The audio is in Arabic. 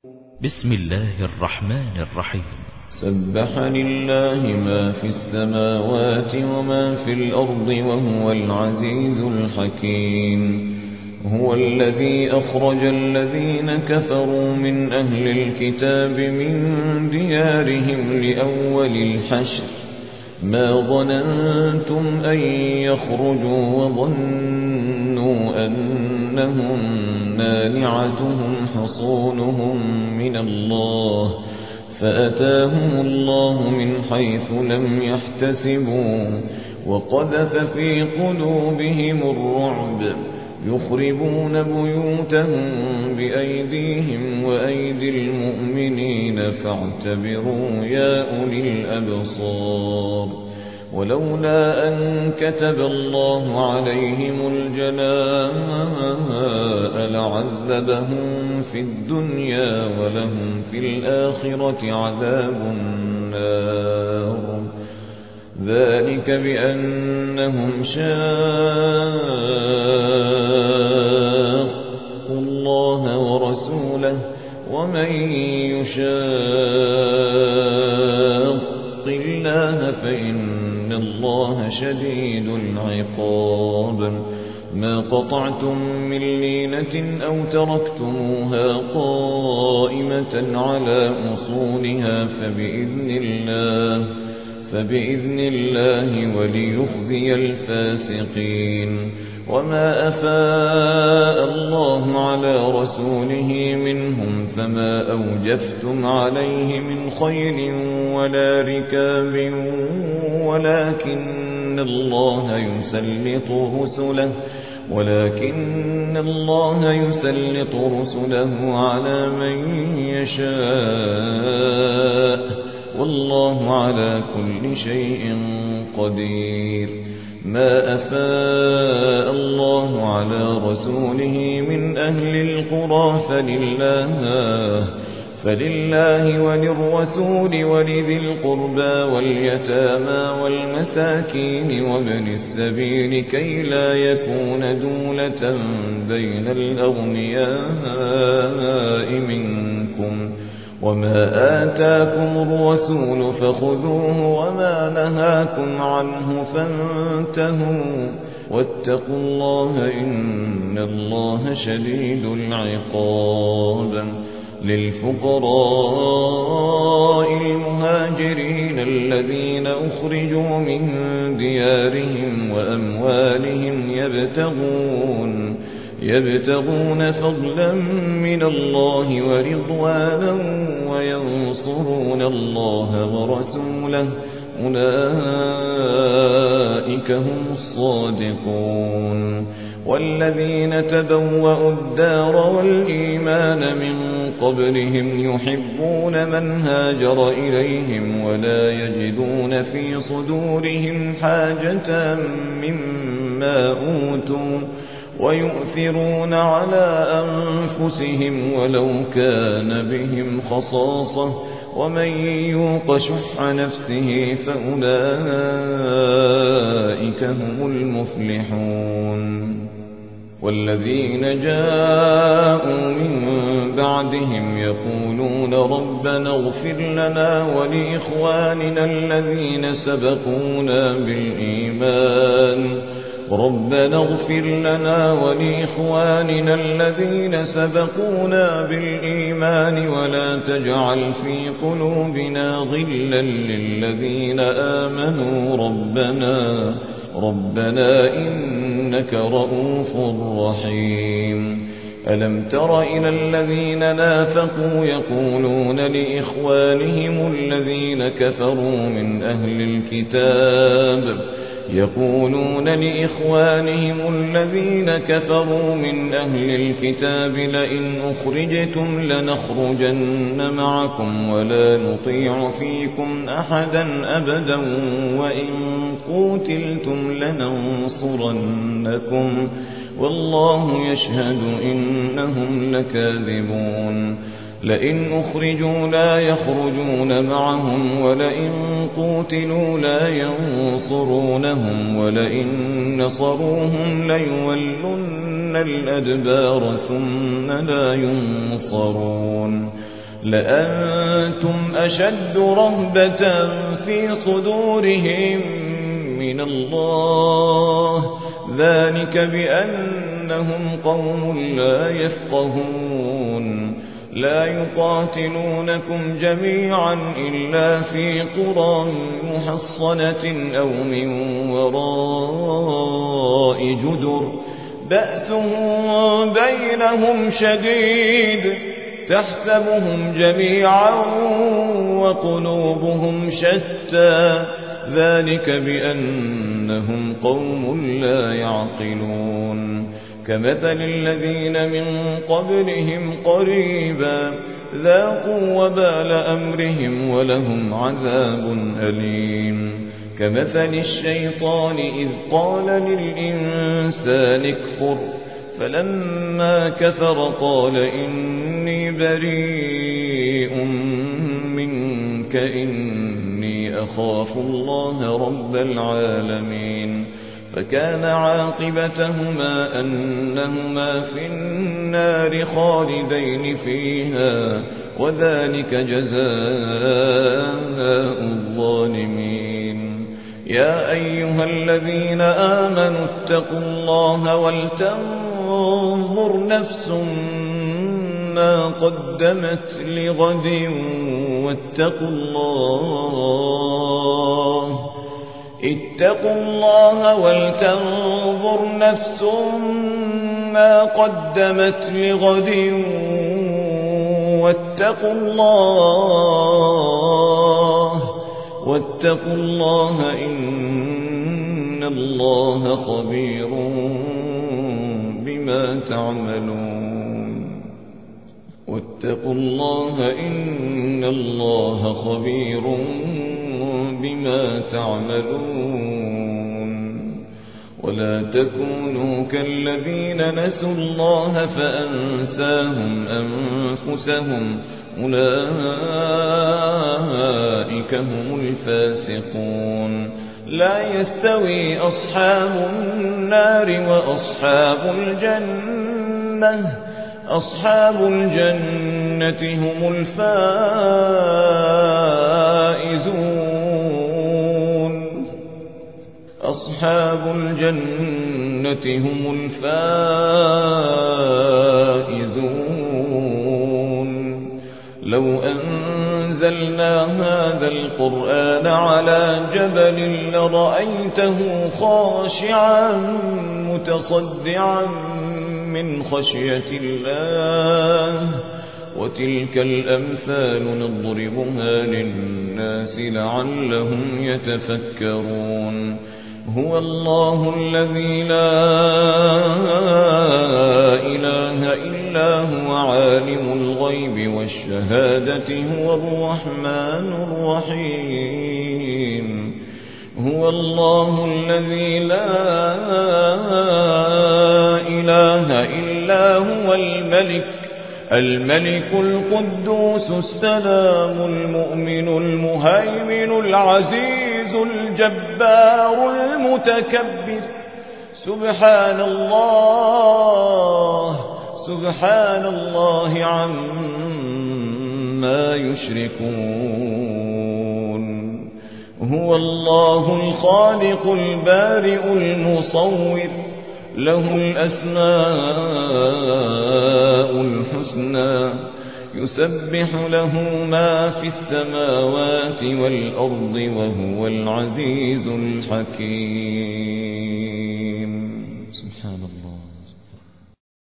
بسم الله الرحمن الرحيم. سبح لله ما في السماوات وما في الأرض وهو العزيز الحكيم. هو الذي أخرج الذين كفروا من أهل الكتاب من ديارهم لأول الحشر ما ظننتم أن يخرجوا وظنوا أنهم مانعتهم حصونهم من الله فأتاهم الله من حيث لم يحتسبوا وقذف في قلوبهم الرعب يخربون بيوتهم بأيديهم وأيدي المؤمنين فاعتبروا يا أولي الأبصار. ولولا أن كتب الله عليهم الجلاء لعذبهم في الدنيا ولهم في الآخرة عذاب النار. ذلك بأنهم شاقوا الله ورسوله ومن يشاق الله فإن الله شديد العقاب. ما قطعتم من لينة أو تركتموها قائمة على أصولها فبإذن الله وليخزي الفاسقين. وما أفاء الله على رسوله منهم فما أوجفتم عليه من خيل ولا ركاب ولكن الله يسلط رسله على من يشاء والله على كل شيء قدير. ما أفاء الله على رسوله من أهل القرى فلله وللرسول ولذي القربى واليتامى والمساكين وابن السبيل كي لا يكون دولة بين الأغنياء منكم. وما آتاكم الرسول فخذوه وما نهاكم عنه فانتهوا واتقوا الله إن الله شديد العقاب. للفقراء المهاجرين الذين أخرجوا من ديارهم وأموالهم يبتغون فضلا من الله ورضوانا وينصرون الله ورسوله أولئك هم الصادقون. والذين تبوأوا الدار والإيمان من قبلهم يحبون من هاجر إليهم ولا يجدون في صدورهم حاجة مما أوتوا ويؤثرون على أنفسهم ولو كان بهم خصاصة ومن يوق شح نفسه فأولئك هم المفلحون. والذين جاءوا من بعدهم يقولون ربنا اغفر لنا ولإخواننا الذين سبقونا بالإيمان ولا تجعل في قلوبنا غلا للذين آمنوا ربنا إنك رؤوف رحيم. ألم تر إلى الذين نافقوا يقولون لإخوانهم الذين كفروا من أهل الكتاب لئن أخرجتم لنخرجن معكم ولا نطيع فيكم أحدا أبدا وإن قوتلتم لننصرنكم والله يشهد إنهم لكاذبون. لئن أخرجوا لا يخرجون معهم ولئن قوتلوا لا ينصرونهم ولئن نصروهم ليولن الأدبار ثم لا ينصرون. لأنتم أشد رهبة في صدورهم من الله، ذلك بأنهم قوم لا يفقهون. لا يقاتلونكم جميعا إلا في قرى محصنة أو من وراء جدر بأسهم بينهم شديد، تحسبهم جميعا وقلوبهم شتى، ذلك بأنهم قوم لا يعقلون. كمثل الذين من قبلهم قريبا ذاقوا وبال أمرهم ولهم عذاب أليم. كمثل الشيطان إذ قال للإنسان اكفر فلما كفر قال إني بريء منك إني أخاف الله رب العالمين. فكان عاقبتهما أنهما في النار خالدين فيها، وذلك جزاء الظالمين. يا أيها الذين آمنوا اتقوا الله ولتنظر نفس ما قدمت لغد اتقوا الله ولتنظر نفس ما قدمت لغد واتقوا الله إن الله خبير بما تعملون. واتقوا الله إن الله خبير بما تعملون. ولا تكونوا كالذين نسوا الله فأنساهم أنفسهم أولئك هم الفاسقون. لا يستوي أصحاب النار وأصحاب الجنة، أصحاب الجنة هم الفائزون، أصحاب الجنة هم الفائزون. لو أنزلنا هذا القرآن على جبل لرأيته خاشعا متصدعا من خشية الله. وتلك الأمثال نضربها للناس لعلهم يتفكرون. هو الله الذي لا إله إلا هو عالم الغيب والشهادة هو الرحمن الرحيم. هو الله الذي لا إله إلا هو الملك القدوس السلام المؤمن المهيمن العزيز الجبار المتكبر. سبحان الله عما يشركون. هو الله الخالق البارئ المصور، له الأسماء الحسنى، يسبح له ما في السماوات والأرض وهو العزيز الحكيم.